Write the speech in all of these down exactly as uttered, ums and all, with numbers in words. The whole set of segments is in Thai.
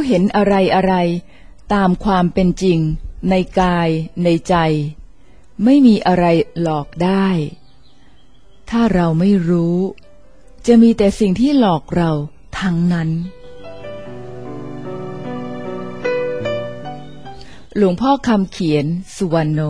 เห็นอะไรอะไรตามความเป็นจริงในกายในใจไม่มีอะไรหลอกได้ถ้าเราไม่รู้จะมีแต่สิ่งที่หลอกเราทั้งนั้นหลวงพ่อคำเขียนสุวรรณโน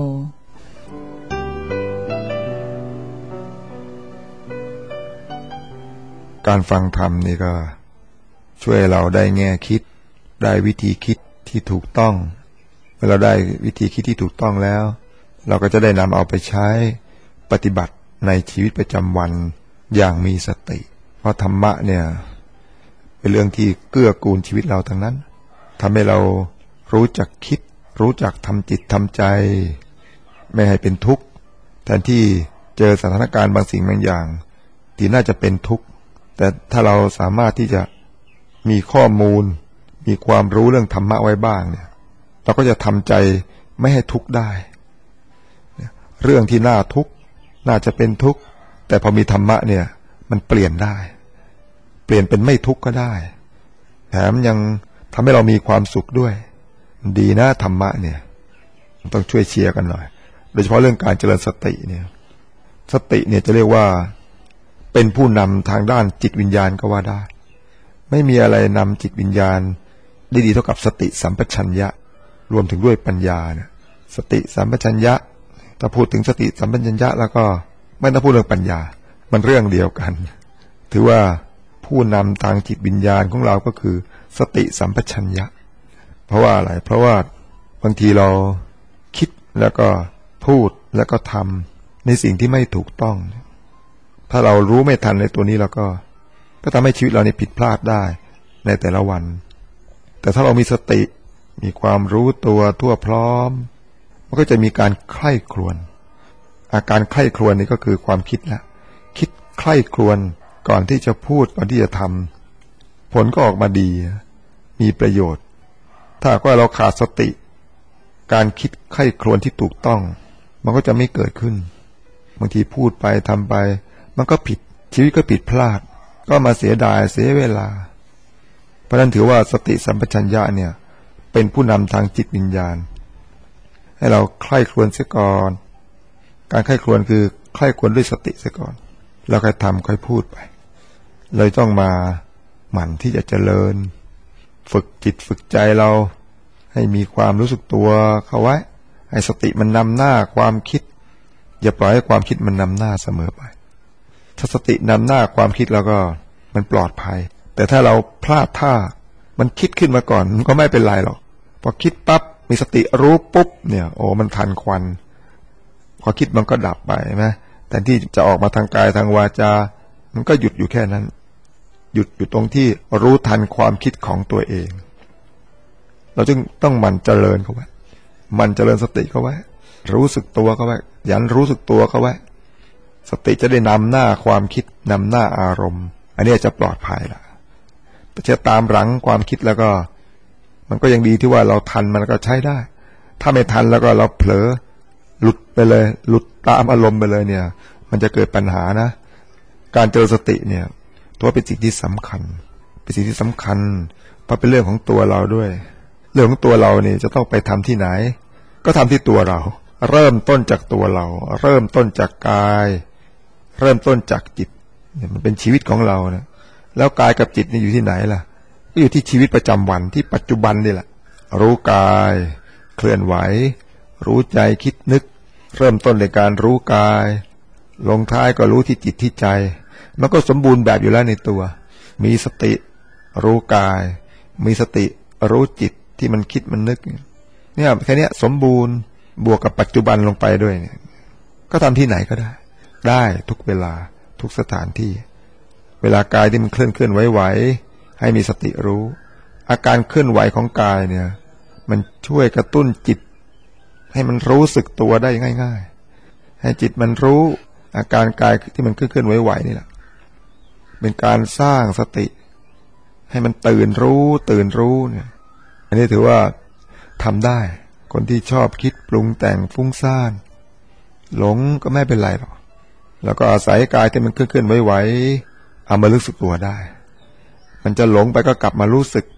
การฟังธรรมนี่ก็ช่วยเราได้แง่คิดได้วิธีคิดที่ถูกต้องเมื่อเราได้วิธีคิดที่ถูกต้องแล้วเราก็จะได้นำเอาไปใช้ปฏิบัติในชีวิตประจำวันอย่างมีสติเพราะธรรมะเนี่ยเป็นเรื่องที่เกื้อกูลชีวิตเราทั้งนั้นทำให้เรารู้จักคิดรู้จักทำจิตทำใจไม่ให้เป็นทุกข์แทนที่เจอสถานการณ์บางสิ่งบางอย่างที่น่าจะเป็นทุกข์แต่ถ้าเราสามารถที่จะมีข้อมูลมีความรู้เรื่องธรรมะไว้บ้างเนี่ยเราก็จะทำใจไม่ให้ทุกข์ได้เรื่องที่น่าทุกข์น่าจะเป็นทุกข์แต่พอมีธรรมะเนี่ยมันเปลี่ยนได้เปลี่ยนเป็นไม่ทุกข์ก็ได้แถมยังทำให้เรามีความสุขด้วยดีนะธรรมะเนี่ยต้องช่วยเชียร์กันหน่อยโดยเฉพาะเรื่องการเจริญสติเนี่ยสติเนี่ยจะเรียกว่าเป็นผู้นำทางด้านจิตวิญญาณก็ว่าได้ไม่มีอะไรนำจิตวิญญาณได้ดีเท่ากับสติสัมปชัญญะรวมถึงด้วยปัญญาเนี่ยสติสัมปชัญญะถ้าพูดถึงสติสัมปชัญญะแล้วก็ไม่ต้องพูดเรื่องปัญญามันเรื่องเดียวกันถือว่าผู้นำทางจิตวิญญาณของเราก็คือสติสัมปชัญญะเพราะว่าอะไรเพราะว่าบางทีเราคิดแล้วก็พูดแล้วก็ทำในสิ่งที่ไม่ถูกต้องถ้าเรารู้ไม่ทันในตัวนี้แล้วก็ก็ทำให้ชีวิตเรานี่ผิดพลาดได้ในแต่ละวันแต่ถ้าเรามีสติมีความรู้ตัวทั่วพร้อมมันก็จะมีการใคร่ครวญอาการใคร่ครวญนี่ก็คือความคิดละคิดใคร่ครวญก่อนที่จะพูดก่อนที่จะทำผลก็ออกมาดีมีประโยชน์ถ้าว่าเราขาดสติการคิดใคร่ครวญที่ถูกต้องมันก็จะไม่เกิดขึ้นบางทีพูดไปทำไปมันก็ผิดชีวิตก็ผิดพลาดก็มาเสียดายเสียเวลาเพราะนั้นถือว่าสติสัมปชัญญะเนี่ยเป็นผู้นำทางจิตวิญญาณให้เราใคร่ครวญเสียก่อนการใคร่ครวญคือใคร่ครวญด้วยสติเสียก่อนแล้วค่อยทำค่อยพูดไปเลยต้องมาหมั่นที่จะเจริญฝึกจิตฝึกใจเราให้มีความรู้สึกตัวเข้าไว้ให้สติมันนำหน้าความคิดอย่าปล่อยให้ความคิดมันนำหน้าเสมอไปถ้าสตินำหน้าความคิดแล้วก็มันปลอดภัยแต่ถ้าเราพลาดท่ามันคิดขึ้นมาก่อนมันก็ไม่เป็นไรหรอกพอคิดปั๊บมีสติรู้ปุ๊บเนี่ยโอ้มันทันควันพอคิดมันก็ดับไปใช่ไหมแต่ที่จะออกมาทางกายทางวาจามันก็หยุดอยู่แค่นั้นหยุดอยู่ตรงที่รู้ทันความคิดของตัวเองเราจึงต้องหมั่นเจริญเข้าไว้หมั่นเจริญสติเข้าไว้รู้สึกตัวเข้าไว้ยันรู้สึกตัวเข้าไว้สติจะได้นำหน้าความคิดนำหน้าอารมณ์อันนี้จะปลอดภัยละแต่จะตามหลังความคิดแล้วก็มันก็ยังดีที่ว่าเราทันมันก็ใช้ได้ถ้าไม่ทันแล้วก็เราเผลอหลุดไปเลยหลุดตามอารมณ์ไปเลยเนี่ยมันจะเกิดปัญหานะการเจริญสติเนี่ยตัวเป็นสิ่งที่สำคัญเป็นสิ่งที่สำคัญเพราะเป็นเรื่องของตัวเราด้วยเรื่องของตัวเราเนี่ยจะต้องไปทำที่ไหนก็ทำที่ตัวเราเริ่มต้นจากตัวเราเริ่มต้นจากกายเริ่มต้นจากจิตเนี่ยมันเป็นชีวิตของเรานะแล้วกายกับจิตนี่อยู่ที่ไหนล่ะก็อยู่ที่ชีวิตประจำวันที่ปัจจุบันนี่แหละรู้กายเคลื่อนไหวรู้ใจคิดนึกเริ่มต้นในการรู้กายลงท้ายก็รู้ที่จิตที่ใจมันก็สมบูรณ์แบบอยู่แล้วในตัวมีสติรู้กายมีสติรู้จิตที่มันคิดมันนึกเนี่ยแค่นี้สมบูรณ์บวกกับปัจจุบันลงไปด้วยเนี่ยก็ทำที่ไหนก็ได้ได้ทุกเวลาทุกสถานที่เวลากายที่มันเคลื่อนเคลื่อนไหวไหวให้มีสติรู้อาการเคลื่อนไหวของกายเนี่ยมันช่วยกระตุ้นจิตให้มันรู้สึกตัวได้ง่ายๆให้จิตมันรู้อาการกายที่มันเคลื่อนเคลื่อนไหวไหวนี่แหละเป็นการสร้างสติให้มันตื่นรู้ตื่นรู้เนี่ยอันนี้ถือว่าทำได้คนที่ชอบคิดปรุงแต่งฟุ้งซ่านหลงก็ไม่เป็นไรหรอกแล้วก็อาศัยกายที่มันเคลื่อนเคลื่อนไหวไหวเอามารู้สึกตัวได้มันจะหลงไปก็กลับมารู้สึก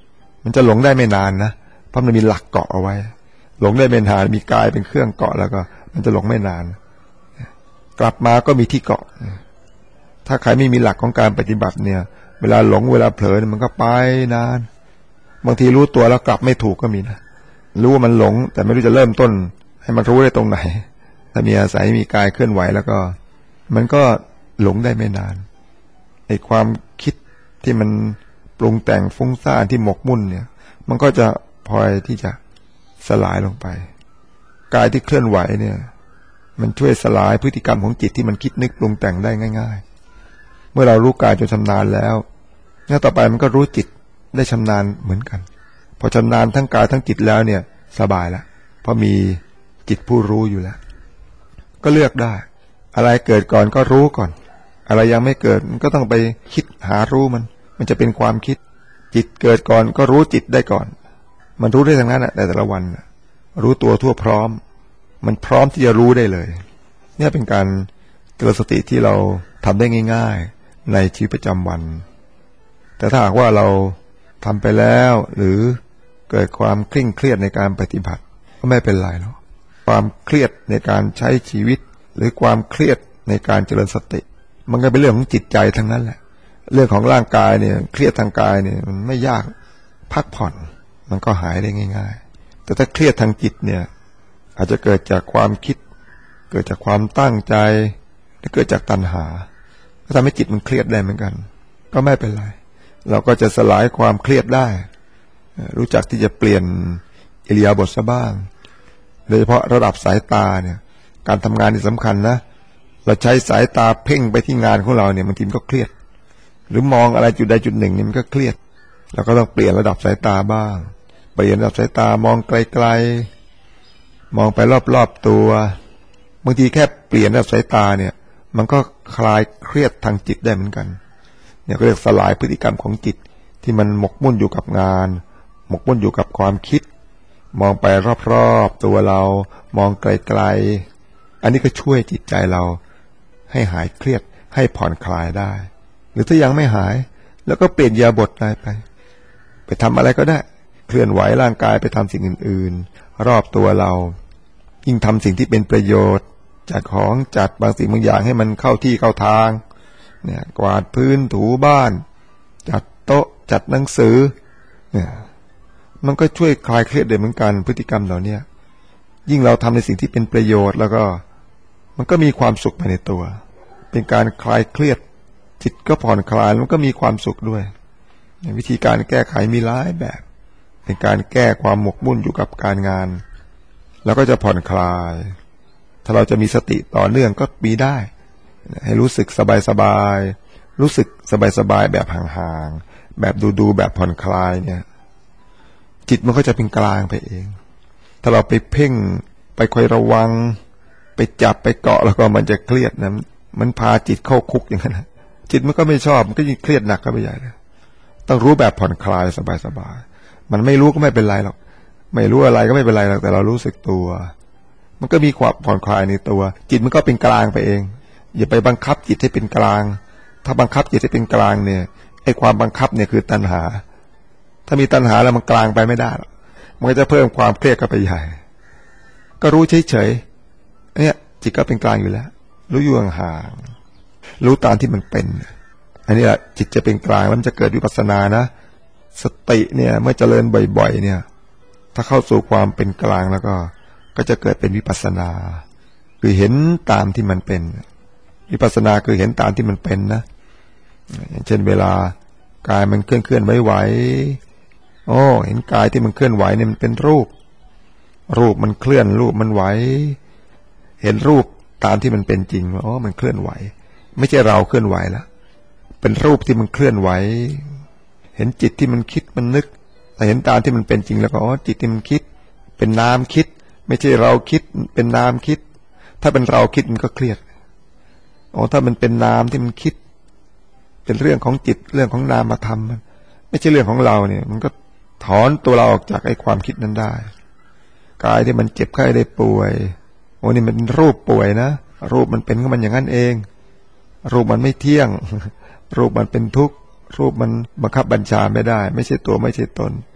มันจะหลงได้ไม่นานนะเพราะมันมีหลักเกาะเอาไว้หลงได้ไม่นานมีกายเป็นเครื่องเกาะแล้วก็มันจะหลงไม่นานกลับมาก็มีที่เกาะถ้าใครไม่มีหลักของการปฏิบัติเนี่ยเวลาหลงเวลาเผลอมันก็ไปนานบางทีรู้ตัวแล้วกลับไม่ถูกก็มีนะรู้ว่ามันหลงแต่ไม่รู้จะเริ่มต้นให้มันรู้ได้ตรงไหนถ้ามีอาศัยมีกายเคลื่อนไหวแล้วก็มันก็หลงได้ไม่นานไอ้ความคิดที่มันปรุงแต่งฟุ้งซ่านที่หมกมุ่นเนี่ยมันก็จะพลอยที่จะสลายลงไปกายที่เคลื่อนไหวเนี่ยมันช่วยสลายพฤติกรรมของจิตที่มันคิดนึกปรุงแต่งได้ง่ายๆเมื่อเรารู้กายจนชำนาญแล้วแล้วต่อไปมันก็รู้จิตได้ชำนาญเหมือนกันพอชำนาญทั้งกายทั้งจิตแล้วเนี่ยสบายแล้วเพราะมีจิตผู้รู้อยู่แล้วก็เลือกได้อะไรเกิดก่อนก็รู้ก่อนอะไรยังไม่เกิดมันก็ต้องไปคิดหารู้มันมันจะเป็นความคิดจิตเกิดก่อนก็รู้จิตได้ก่อนมันรู้ได้ทั้งนั้นแหละแต่แต่ละวันรู้ตัวทั่วพร้อมมันพร้อมที่จะรู้ได้เลยเนี่ยเป็นการเตือนสติที่เราทำได้ง่ายๆในชีวิตประจำวันแต่ถ้าหากว่าเราทำไปแล้วหรือเกิดความเคร่งเครียดในการปฏิบัติก็ไม่เป็นไรหรอกความเครียดในการใช้ชีวิตหรือความเครียดในการเจริญสติมันก็เป็นเรื่องของจิตใจทั้งนั้นแหละเรื่องของร่างกายเนี่ยเครียดทางกายเนี่ยมันไม่ยากพักผ่อนมันก็หายได้ง่ายๆแต่ถ้าเครียดทางจิตเนี่ยอาจจะเกิดจากความคิดเกิดจากความตั้งใจหรือเกิดจากตัณหาก็ทำให้จิตมันเครียดได้เหมือนกันก็ไม่เป็นไรเราก็จะสลายความเครียดได้รู้จักที่จะเปลี่ยนอิริยาบถซะบ้างโดยเฉพาะระดับสายตาเนี่ยการทำงานนี่สำคัญนะเราใช้สายตาเพ่งไปที่งานของเราเนี่ยบางทีมันก็เครียดหรือมองอะไรจุดใดจุดหนึ่งนี่มันก็เครียดเราก็ต้องเปลี่ยนระดับสายตาบ้างเปลี่ยนระดับสายตามองไกลๆมองไปรอบๆตัวบางทีแค่เปลี่ยนระดับสายตาเนี่ยมันก็คลายเครียดทางจิตได้เหมือนกันเนี่ยก็เรียกสลายพฤติกรรมของจิตที่มันหมกมุ่นอยู่กับงานหมกมุ่นอยู่กับความคิดมองไปรอบๆตัวเรามองไกลๆอันนี้ก็ช่วยจิตใจเราให้หายเครียดให้ผ่อนคลายได้หรือถ้ายังไม่หายแล้วก็เปลี่ยนอิริยาบถได้ไปไปทำอะไรก็ได้เคลื่อนไหวร่างกายไปทำสิ่งอื่นๆรอบตัวเรายิ่งทำสิ่งที่เป็นประโยชน์จัดของจัดบางสิ่งบางอย่างให้มันเข้าที่เข้าทางเนี่ยกวาดพื้นถูบ้านจัดโต๊ะจัดหนังสือเนี่ยมันก็ช่วยคลายเครียดได้เหมือนกันพฤติกรรมเหล่านี้ยิ่งเราทำในสิ่งที่เป็นประโยชน์แล้วก็มันก็มีความสุขภายในตัวเป็นการคลายเครียดจิตก็ผ่อนคลายมันก็มีความสุขด้วยวิธีการแก้ไขมีหลายแบบเป็นการแก้ความหมกมุ่นอยู่กับการงานแล้วก็จะผ่อนคลายถ้าเราจะมีสติต่อเนื่องก็มีได้ให้รู้สึกสบายๆรู้สึกสบายๆแบบห่างๆแบบดูๆแบบผ่อนคลายเนี่ยจิตมันก็จะเป็นกลางไปเองถ้าเราไปเพ่งไปคอยระวังไปจับไปเกาะแล้วก็มันจะเครียดนะมันพาจิตเข้าคุกอย่างนั้นจิตมันก็ไม่ชอบมันก็ยิ่งเครียดหนักเข้าไปใหญ่เลยต้องรู้แบบผ่อนคลายสบายๆมันไม่รู้ก็ไม่เป็นไรหรอกไม่รู้อะไรก็ไม่เป็นไรหรอกแต่เรารู้สึกตัวมันก็มีความผ่อนคลายในตัวจิตมันก็เป็นกลางไปเองอย่าไปบังคับจิตให้เป็นกลางถ้าบังคับจิตให้เป็นกลางเนี่ยไอ้ความบังคับเนี่ยคือตัณหาถ้ามีตัณหาแล้วมันกลางไปไม่ได้หรอกมันก็จะเพิ่มความเครียดเข้าไปใหญ่ก็รู้เฉยๆเนี่ยจิตก็เป็นกลางอยู่แล้วรู้อยู่ห่างๆรู้ตามที่มันเป็นอันนี้แหละจิตจะเป็นกลางแล้วมันจะเกิดวิปัสสนานะสติเนี่ยเมื่อเจริญบ่อยๆเนี่ยถ้าเข้าสู่ความเป็นกลางแล้วก็ก็จะเกิดเป็นวิปัสสนาคือเห็นตามที่มันเป็นวิปัสสนาคือเห็นตามที่มันเป็นนะอย่างเช่นเวลากายมันเคลื่อนเคลื่อนไหวๆโอ้เห็นกายที่มันเคลื่อนไหวเนี่ยมันเป็นรูปรูปมันเคลื่อนรูปมันไหวเห็นรูปตามที่มันเป็นจริงว่าอ๋อมันเคลื่อนไหวไม่ใช่เราเคลื่อนไหวแล้วเป็นรูปที่มันเคลื่อนไหวเห็นจิตที่มันคิดมันนึกแต่เห็นตามที่มันเป็นจริงแล้วก็อ๋อจิตที่มันคิดเป็นนามคิดไม่ใช่เราคิดเป็นนามคิดถ้าเป็นเราคิดมันก็เครียดอ๋อถ้ามันเป็นนามที่มันคิดเป็นเรื่องของจิตเรื่องของนามธรรมมันไม่ใช่เรื่องของเราเนี่ยมันก็ถอนตัวเราออกจากไอ้ความคิดนั้นได้กายที่มันเจ็บไข้ได้ป่วยโอ้นี่มันรูปป่วยนะรูปมันเป็นของมันอย่างนั้นเองรูปมันไม่เที่ยงรูปมันเป็นทุกข์รูปมันบังคับบัญชาไม่ได้ไม่ใช่ตัวไม่ใช่ตน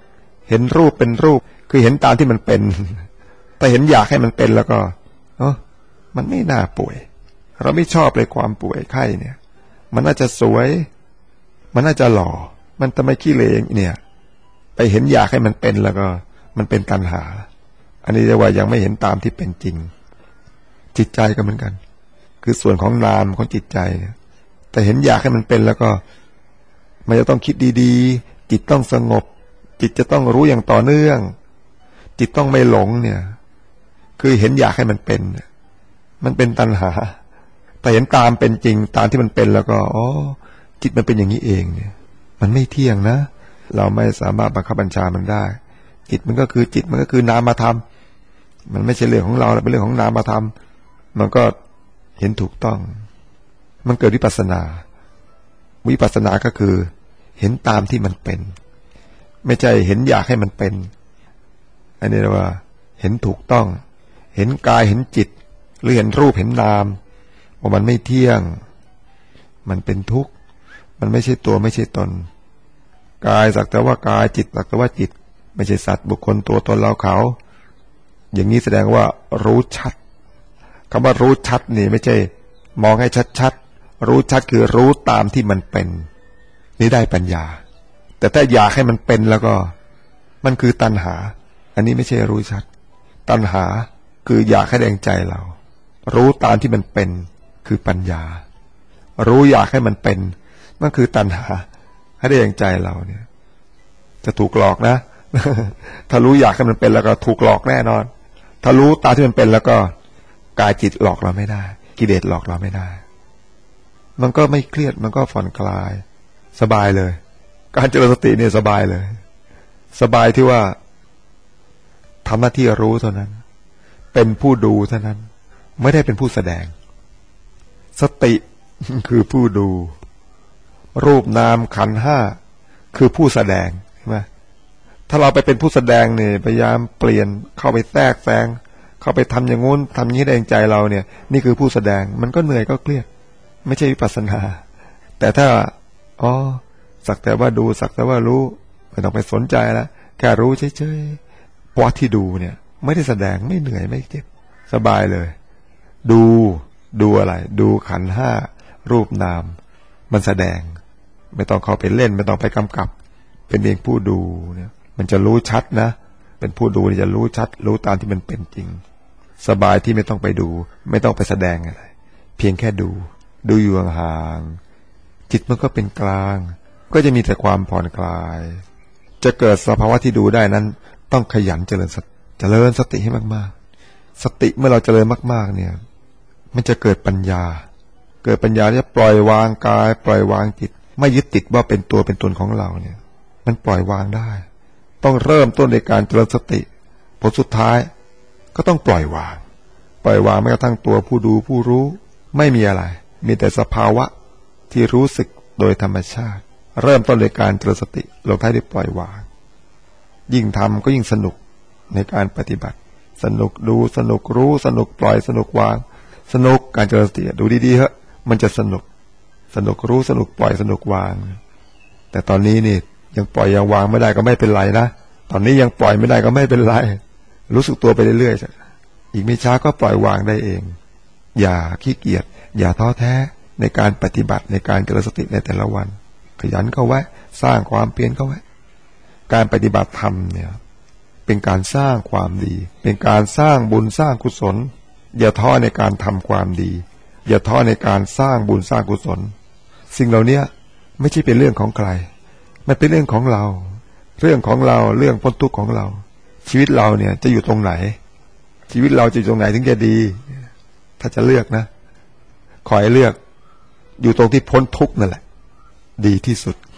เห็นรูปเป็นรูปคือเห็นตามที่มันเป็นแต่เห็นอยากให้มันเป็นแล้วก็เออมันไม่น่าป่วยเราไม่ชอบเลยความป่วยไข้เนี่ยมันน่าจะสวยมันน่าจะหล่อมันทำไมขี้เลงเนี่ยไปเห็นอยากให้มันเป็นแล้วก็มันเป็นตัณหาอันนี้เรียกว่ายังไม่เห็นตามที่เป็นจริงจิตใจก็เหมือนกันคือส่วนของนามของจิตใจเนี่ยแต่เห็นอยากให้มันเป็นแล้วก็มันจะต้องคิดดีๆจิตต้องสงบจิตจะต้องรู้อย่างต่อเนื่องจิตต้องไม่หลงเนี่ยคือเห็นอยากให้มันเป็นมันเป็นตัณหาแต่เห็นตามเป็นจริงตามที่มันเป็นแล้วก็อ๋อจิตมันเป็นอย่างนี้เองเนี่ยมันไม่เที่ยงนะเราไม่สามารถบังคับบัญชามันได้จิตมันก็คือจิตมันก็คือนามธรรมมันไม่ใช่เรื่องของเราเป็นเรื่องของนามธรรมมันก็เห็นถูกต้องมันเกิดวิปัสสนาวิปัสสนาก็คือเห็นตามที่มันเป็นไม่ใช่เห็นอยากให้มันเป็นอันนี้เรียกว่าเห็นถูกต้องเห็นกายเห็นจิตหรือเห็นรูปเห็นนามว่ามันไม่เที่ยงมันเป็นทุกข์มันไม่ใช่ตัวไม่ใช่ตนกายสักแต่ว่ากายจิตสักแต่ว่าจิตไม่ใช่สัตว์บุคคลตัวตนเราเขาอย่างนี้แสดงว่ารู้ชัดคำว่ารู้ชัดนี่ไม่ใช่มองให้ชัดๆรู้ชัดคือรู้ตามที่มันเป็นนี่ได้ปัญญาแต่ถ้าอยากให้มันเป็นแล้วก็มันคือตัณหาอันนี้ไม่ใช่รู้ชัดตัณหาคืออยากให้แดงใจเรารู้ตามที่มันเป็นคือปัญญารู้อยากให้มันเป็นนั่นคือตัณหาให้ได้แดงใจเราเนี่ยจะถูกหลอกนะ ถ้ารู้อยากให้มันเป็นแล้วก็ถูกหลอกแน่นอนถ้ารู้ตามที่มันเป็นแล้วก็กายจิตหลอกเราไม่ได้กิเลสหลอกเราไม่ได้มันก็ไม่เครียดมันก็ผ่อนคลายสบายเลยการเจริญสติเนี่ยสบายเลยสบายที่ว่าทำหน้าที่รู้เท่านั้นเป็นผู้ดูเท่านั้นไม่ได้เป็นผู้แสดงสติคือผู้ดูรูปนามขันธ์ห้าคือผู้แสดงใช่ไหมถ้าเราไปเป็นผู้แสดงเนี่ยพยายามเปลี่ยนเข้าไปแทรกแซงเข้าไปทำอย่างงู้นทำอย่างนี้แดงใจเราเนี่ยนี่คือผู้แสดงมันก็เหนื่อยก็เครียดไม่ใช่วิปัสสนาแต่ถ้าอ๋อสักแต่ว่าดูสักแต่ว่ารู้ไม่ต้องไปสนใจแล้วแค่รู้เฉยๆเพราะที่ดูเนี่ยไม่ได้แสดงไม่เหนื่อยไม่เจ็บสบายเลยดูดูอะไรดูขันธ์ห้ารูปนามมันแสดงไม่ต้องเข้าไปเล่นไม่ต้องไปกำกับเป็นเพียงผู้ดูเนี่ยมันจะรู้ชัดนะเป็นผู้ดูจะรู้ชัดรู้ตามที่มันเป็นจริงสบายที่ไม่ต้องไปดูไม่ต้องไปแสดงอะไรเพียงแค่ดูดูอยู่ห่างๆจิตมันก็เป็นกลางก็จะมีแต่ความผ่อนคลายจะเกิดสภาวะที่ดูได้นั้นต้องขยันเจริญสติเจริญสติให้มากๆสติเมื่อเราเจริญมากๆเนี่ยมันจะเกิดปัญญาเกิดปัญญาที่จะปล่อยวางกายปล่อยวางจิตไม่ยึดติดว่าเป็นตัวเป็นตนของเราเนี่ยมันปล่อยวางได้ต้องเริ่มต้นในการเจริญสติผลสุดท้ายก็ต้องปล่อยวางปล่อยวางแม้กระทั่งตัวผู้ดูผู้รู้ไม่มีอะไรมีแต่สภาวะที่รู้สึกโดยธรรมชาติเริ่มต้นในการเจริญสติลงท้ายด้วยปล่อยวางยิ่งทำก็ยิ่งสนุกในการปฏิบัติสนุกดูสนุกรู้สนุกปล่อยสนุกวางสนุกการเจริญสติดูดีๆเถอะมันจะสนุกสนุกรู้สนุกปล่อยสนุกวางแต่ตอนนี้นี่ยังปล่อยยังวางไม่ได้ก็ไม่เป็นไรนะตอนนี้ยังปล่อยไม่ได้ก็ไม่เป็นไรรู้สึกตัวไปเรื่อยๆอีกไม่ช้าก็ปล่อยวางได้เองอย่าขี้เกียจอย่าท้อแท้ในการปฏิบัติในการเจริญสติในแต่ละวันขยันเข้าไว้สร้างความเปลี่ยนเข้าไว้การปฏิบัติธรรมเนี่ยเป็นการสร้างความดีเป็นการสร้างบุญสร้างกุศลอย่าท้อในการทำความดีอย่าท้อในการสร้างบุญสร้างกุศลสิ่งเหล่านี้ไม่ใช่เป็นเรื่องของใครมันเป็นเรื่องของเราเรื่องของเราเรื่องพ้นทุกข์ของเราชีวิตเราเนี่ยจะอยู่ตรงไหนชีวิตเราจะอยู่ตรงไหนถึงจะดีถ้าจะเลือกนะขอให้เลือกอยู่ตรงที่พ้นทุกข์นั่นแหละดีที่สุด